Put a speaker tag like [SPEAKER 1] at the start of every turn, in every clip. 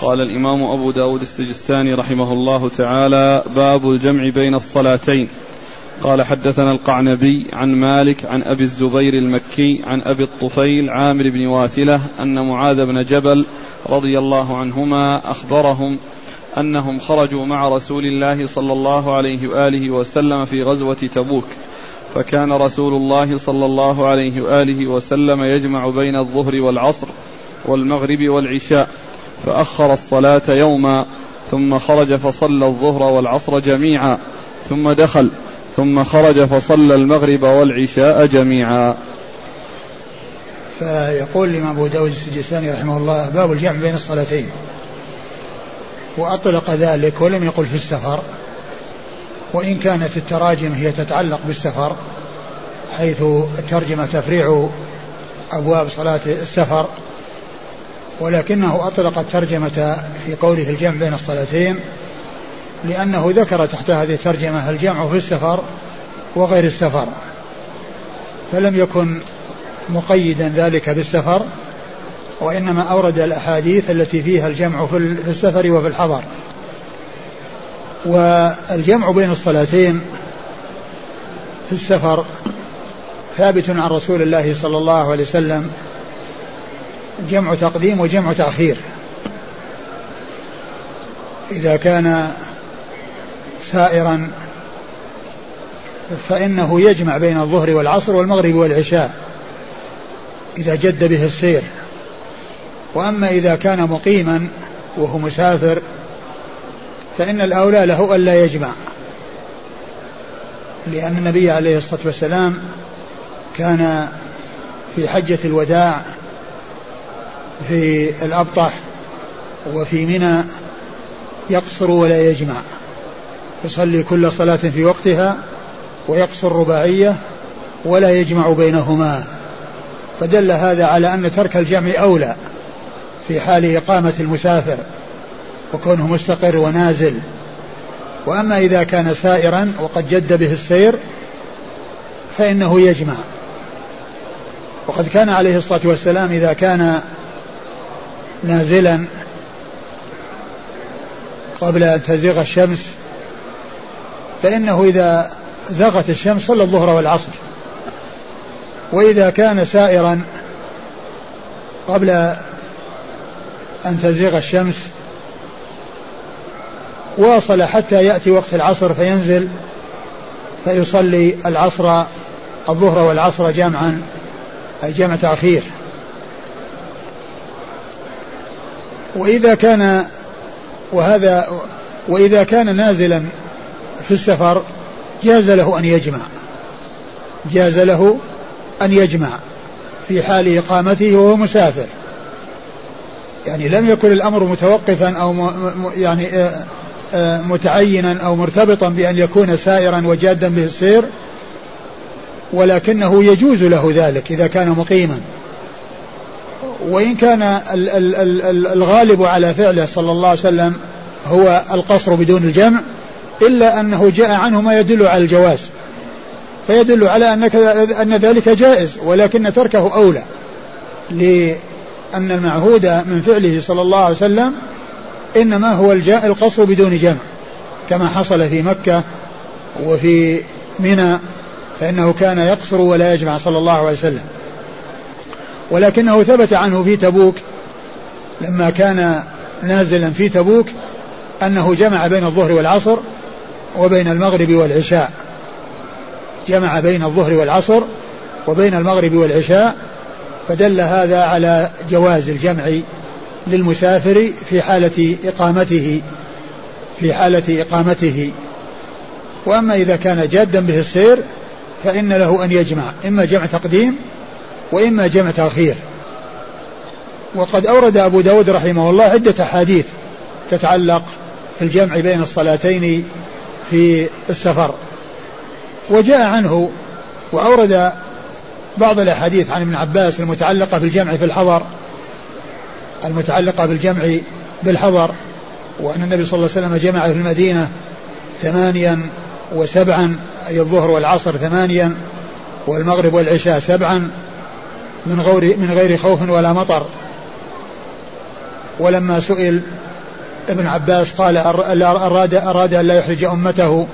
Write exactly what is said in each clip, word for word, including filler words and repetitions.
[SPEAKER 1] قال الإمام أبو داود السجستاني رحمه الله تعالى: باب الجمع بين الصلاتين. قال: حدثنا القعنبي عن مالك عن أبي الزبير المكي عن أبي الطفيل عامر بن واثلة أن معاذ بن جبل رضي الله عنهما أخبرهم أنهم خرجوا مع رسول الله صلى الله عليه وآله وسلم في غزوة تبوك، فكان رسول الله صلى الله عليه وآله وسلم يجمع بين الظهر والعصر والمغرب والعشاء، فأخر الصلاة يوما، ثم خرج فصلى الظهر والعصر جميعا، ثم دخل، ثم خرج فصلى المغرب والعشاء جميعا.
[SPEAKER 2] فيقول الإمام أبو داود السجستاني رحمه الله: باب الجمع بين الصلاتين. وأطلق ذلك ولم يقل في السفر، وإن كانت التراجم هي تتعلق بالسفر، حيث الترجمة تفريع أبواب صلاة السفر، ولكنه أطلق الترجمة في قوله الجمع بين الصلاتين لأنه ذكر تحت هذه الترجمة الجمع في السفر وغير السفر، فلم يكن مقيدا ذلك بالسفر، وإنما أورد الأحاديث التي فيها الجمع في السفر وفي الحضر. والجمع بين الصلاتين في السفر ثابت عن رسول الله صلى الله عليه وسلم، جمع تقديم وجمع تأخير. إذا كان سائرا فإنه يجمع بين الظهر والعصر والمغرب والعشاء إذا جد به السير. وأما إذا كان مقيما وهو مسافر فإن الأولى له ألا يجمع، لأن النبي عليه الصلاة والسلام كان في حجة الوداع في الأبطح وفي منى يقصر ولا يجمع، يصلي كل صلاة في وقتها ويقصر رباعية ولا يجمع بينهما، فدل هذا على أن ترك الجمع أولى في حال إقامة المسافر وكونه مستقر ونازل. وأما إذا كان سائرا وقد جد به السير فإنه يجمع. وقد كان عليه الصلاة والسلام إذا كان نازلا قبل أن تزيغ الشمس فإنه إذا زاغت الشمس صلى الظهر والعصر، وإذا كان سائرا قبل أن تزيغ الشمس واصل حتى يأتي وقت العصر فينزل فيصلي العصر الظهر والعصر جمعا، أي جمع تأخير. وإذا كان وهذا وإذا كان نازلا في السفر جاز له أن يجمع جاز له أن يجمع في حال إقامته وهو مسافر، يعني لم يكن الأمر متوقفا أو م يعني متعينا أو مرتبطا بأن يكون سائرا وجادا به السير، ولكنه يجوز له ذلك إذا كان مقيما. وإن كان الغالب على فعله صلى الله عليه وسلم هو القصر بدون الجمع، إلا أنه جاء عنه ما يدل على الجواز، فيدل على أن ذلك جائز، ولكن تركه أولى، لأن المعهود من فعله صلى الله عليه وسلم إنما هو الجاء القصر بدون جمع، كما حصل في مكة وفي منى، فإنه كان يقصر ولا يجمع صلى الله عليه وسلم. ولكنه ثبت عنه في تبوك لما كان نازلا في تبوك أنه جمع بين الظهر والعصر وبين المغرب والعشاء، جمع بين الظهر والعصر وبين المغرب والعشاء، فدل هذا على جواز الجمع للمسافر في حالة إقامته في حالة إقامته. وأما إذا كان جادا به السير فإن له أن يجمع، إما جمع تقديم وإما جمع تأخير. وقد أورد أبو داود رحمه الله عدة حديث تتعلق في الجمع بين الصلاتين في السفر، وجاء عنه وأورد بعض الأحاديث عن ابن عباس المتعلقة بالجمع في الحضر المتعلقة بالجمع بالحضر وأن النبي صلى الله عليه وسلم جمع في المدينة ثمانيا وسبعا، أي الظهر والعصر ثمانيا والمغرب والعشاء سبعا من غير من غير خوف ولا مطر. ولما سئل ابن عباس قال أراد, أراد أن لا يحرج أمته،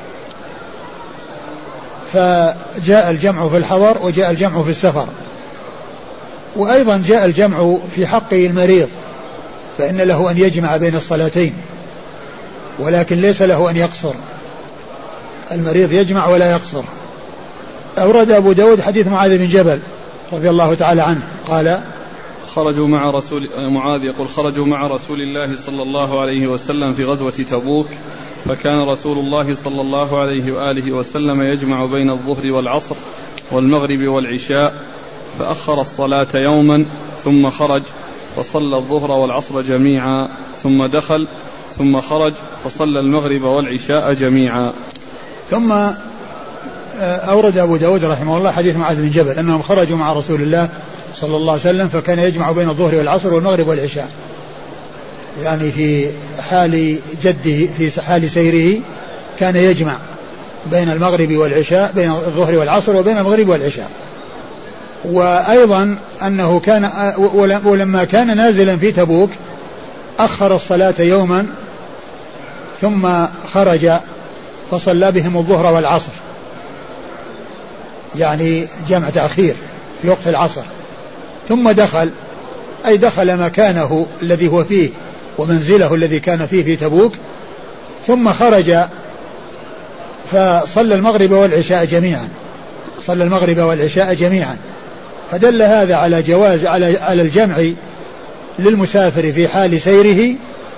[SPEAKER 2] فجاء الجمع في الحضر وجاء الجمع في السفر. وأيضا جاء الجمع في حق المريض، فإن له أن يجمع بين الصلاتين ولكن ليس له أن يقصر، المريض يجمع ولا يقصر. أورد أبو داود حديث معاذ بن جبل رضي الله تعالى عنه قال
[SPEAKER 1] خرجوا مع رسول معاذ يقول خرجوا مع رسول الله صلى الله عليه وسلم في غزوة تبوك، فكان رسول الله صلى الله عليه وآله وسلم يجمع بين الظهر والعصر والمغرب والعشاء، فأخر الصلاة يوما ثم خرج فصلى الظهر والعصر جميعا ثم دخل ثم خرج فصلى المغرب والعشاء جميعا.
[SPEAKER 2] ثم أورد أبو داود رحمه الله حديث معاذ بن جبل أنهم خرجوا مع رسول الله صلى الله عليه وسلم فكان يجمع بين الظهر والعصر والمغرب والعشاء، يعني في حال جده في حال سيره كان يجمع بين المغرب والعشاء، بين الظهر والعصر وبين المغرب والعشاء. وأيضا أنه كان ولما كان نازلا في تبوك أخر الصلاة يوما ثم خرج فصلى بهم الظهر والعصر، يعني جمع تأخير في وقت العصر، ثم دخل أي دخل مكانه الذي هو فيه ومنزله الذي كان فيه في تبوك، ثم خرج فصلى المغرب والعشاء جميعا، صلى المغرب والعشاء جميعا. فدل هذا على جواز على على الجمع للمسافر في حال سيره،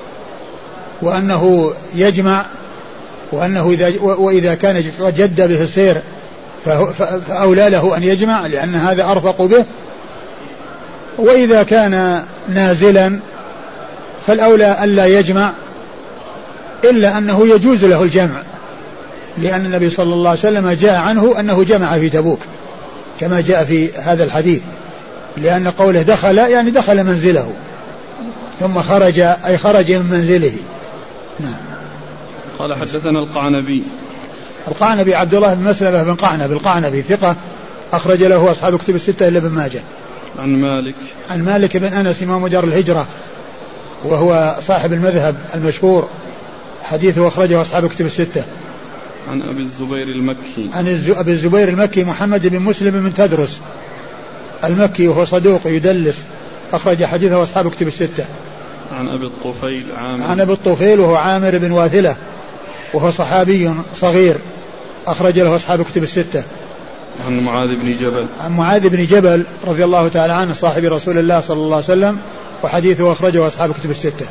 [SPEAKER 2] وأنه يجمع، وأنه إذا وإذا كان جد به السير فأولى له أن يجمع لأن هذا أرفق به، وإذا كان نازلا فالأولى ألا يجمع، إلا أنه يجوز له الجمع، لأن النبي صلى الله عليه وسلم جاء عنه أنه جمع في تبوك كما جاء في هذا الحديث، لأن قوله دخل يعني دخل منزله ثم خرج أي خرج من منزله. نعم.
[SPEAKER 1] قال حدثنا القعنبي.
[SPEAKER 2] القعنبي عبد الله بن مسلمة بن قعنب القعنبي ثقة أخرج له أصحاب كتب الستة إلا ابن ماجه.
[SPEAKER 1] عن مالك.
[SPEAKER 2] عن مالك بن أنس إمام دار الهجرة وهو صاحب المذهب المشهور، حديثه أخرجه أصحاب كتب الستة.
[SPEAKER 1] عن أبي الزبير المكي.
[SPEAKER 2] عن أبي الزبير المكي محمد بن مسلم بن تدرس المكي وهو صدوق يدلس، أخرج حديثه أصحاب كتب الستة.
[SPEAKER 1] عن أبي الطفيل عامر.
[SPEAKER 2] عن أبي الطفيل وهو عامر بن واثلة وهو صحابي صغير، أخرج له أصحاب كتب الستة.
[SPEAKER 1] عن معاذ بن جبل.
[SPEAKER 2] عن معاذ بن جبل رضي الله تعالى عنه صاحب رسول الله صلى الله عليه وسلم، وحديثه أخرجه أصحاب كتب الستة.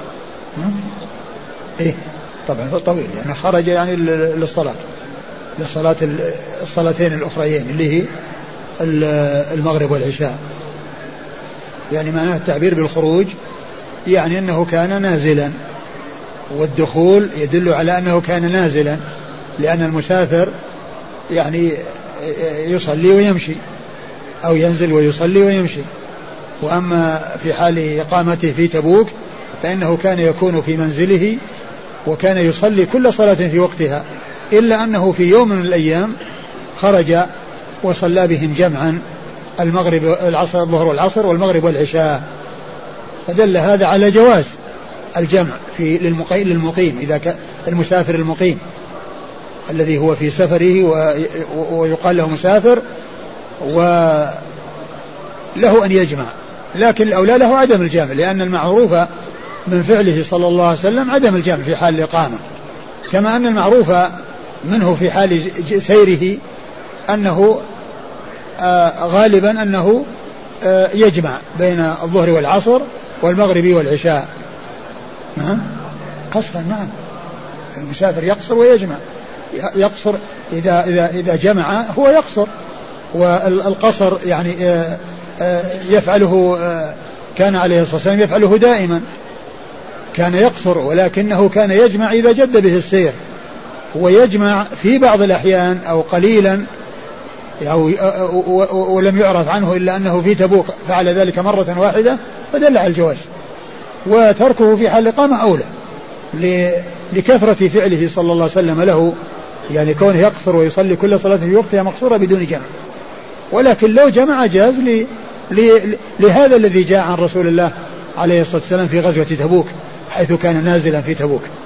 [SPEAKER 2] إيه طبعا طويل يعني خرج يعني للصلاة للصلاة الصلاتين الأخريين اللي هي المغرب والعشاء، يعني معناه التعبير بالخروج يعني أنه كان نازلا، والدخول يدل على أنه كان نازلا، لأن المسافر يعني يصلي ويمشي أو ينزل ويصلي ويمشي. وأما في حال إقامته في تبوك فإنه كان يكون في منزله وكان يصلي كل صلاة في وقتها، إلا أنه في يوم من الأيام خرج وصلى بهم جمعا المغرب العصر الظهر والعصر والمغرب والعشاء. فدل هذا على جواز الجمع في للمقيم إذا كان المسافر المقيم الذي هو في سفره ويقال له مسافر وله أن يجمع، لكن الأولى له عدم الجمع، لأن المعروف من فعله صلى الله عليه وسلم عدم الجمع في حال الإقامة، كما أن المعروف منه في حال سيره أنه آه غالبا أنه آه يجمع بين الظهر والعصر والمغرب والعشاء. نعم قصرا، نعم المسافر يقصر ويجمع، يقصر إذا, إذا, إذا جمع هو يقصر، والقصر يعني آه آه يفعله آه كان عليه الصلاة والسلام يفعله دائما، كان يقصر ولكنه كان يجمع إذا جد به السير، ويجمع في بعض الأحيان أو قليلا أو ولم يعرف عنه إلا أنه في تبوك فعل ذلك مرة واحدة فدل على الجواز، وتركه في حال الإقامة أولى لكثرة فعله صلى الله عليه وسلم له، يعني كونه يقصر ويصلي كل صلاة في وقتها مقصورة بدون جمع. ولكن لو جمع جاز لهذا الذي جاء عن رسول الله عليه الصلاة والسلام في غزوة تبوك، حيث كان نازلا في تبوك.